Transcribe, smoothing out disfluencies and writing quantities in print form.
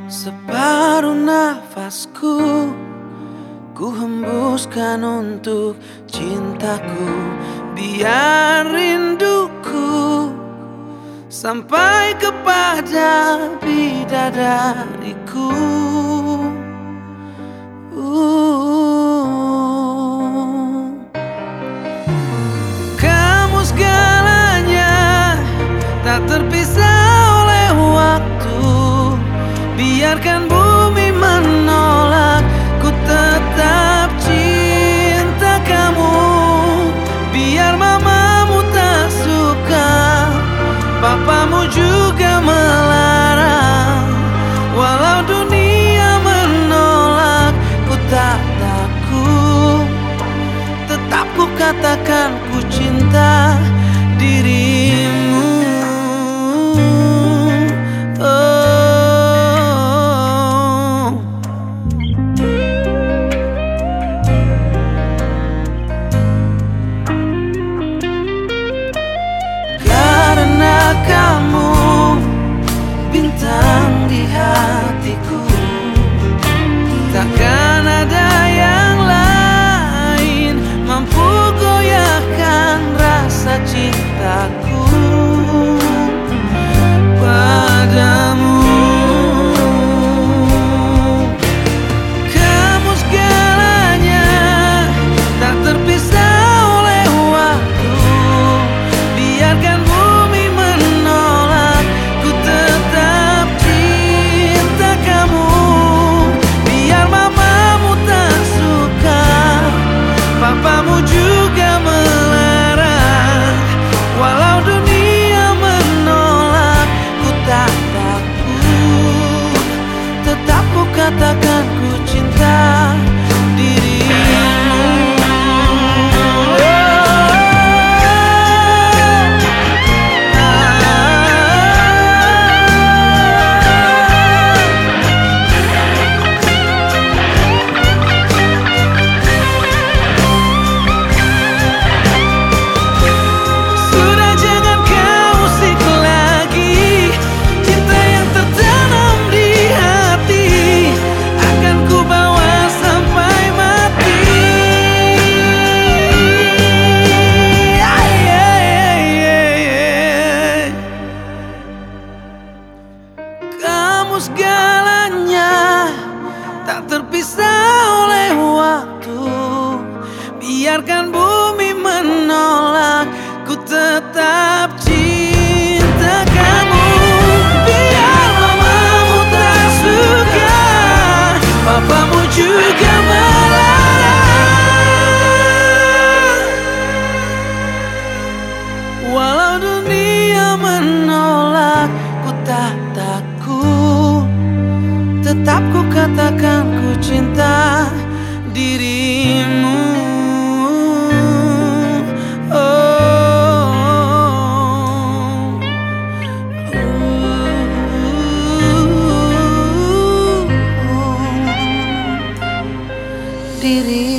Separuh nafasku ku hembuskan untuk cintaku, biar rinduku sampai kepada bidadariku. Kamu segalanya, tak terpisah oleh waktu. Biarkan bumi menolak, ku tetap cinta kamu. Biar mamamu tak suka, papamu juga melarang. Walau dunia menolak, ku tak takut. Tetap ku katakan ku cinta dirimu. Kamu bintang di hatiku, takkan ada yang lain mampu goyahkan rasa cintaku padamu. Kamu segalanya, tak terpisah oleh waktu. Biarkan papamu juga melarang. Walau dunia menolak, ku tak takut. Tetap ku katakan ku cinta dirimu. Segalanya, tak terpisah oleh waktu. Biarkan bumi menolak, ku tetap cinta kamu. Biar mamamu tak suka, papamu juga melarang. Walau dunia menolak, ku tak takut. Tetap ku katakan ku cinta dirimu. Dirimu.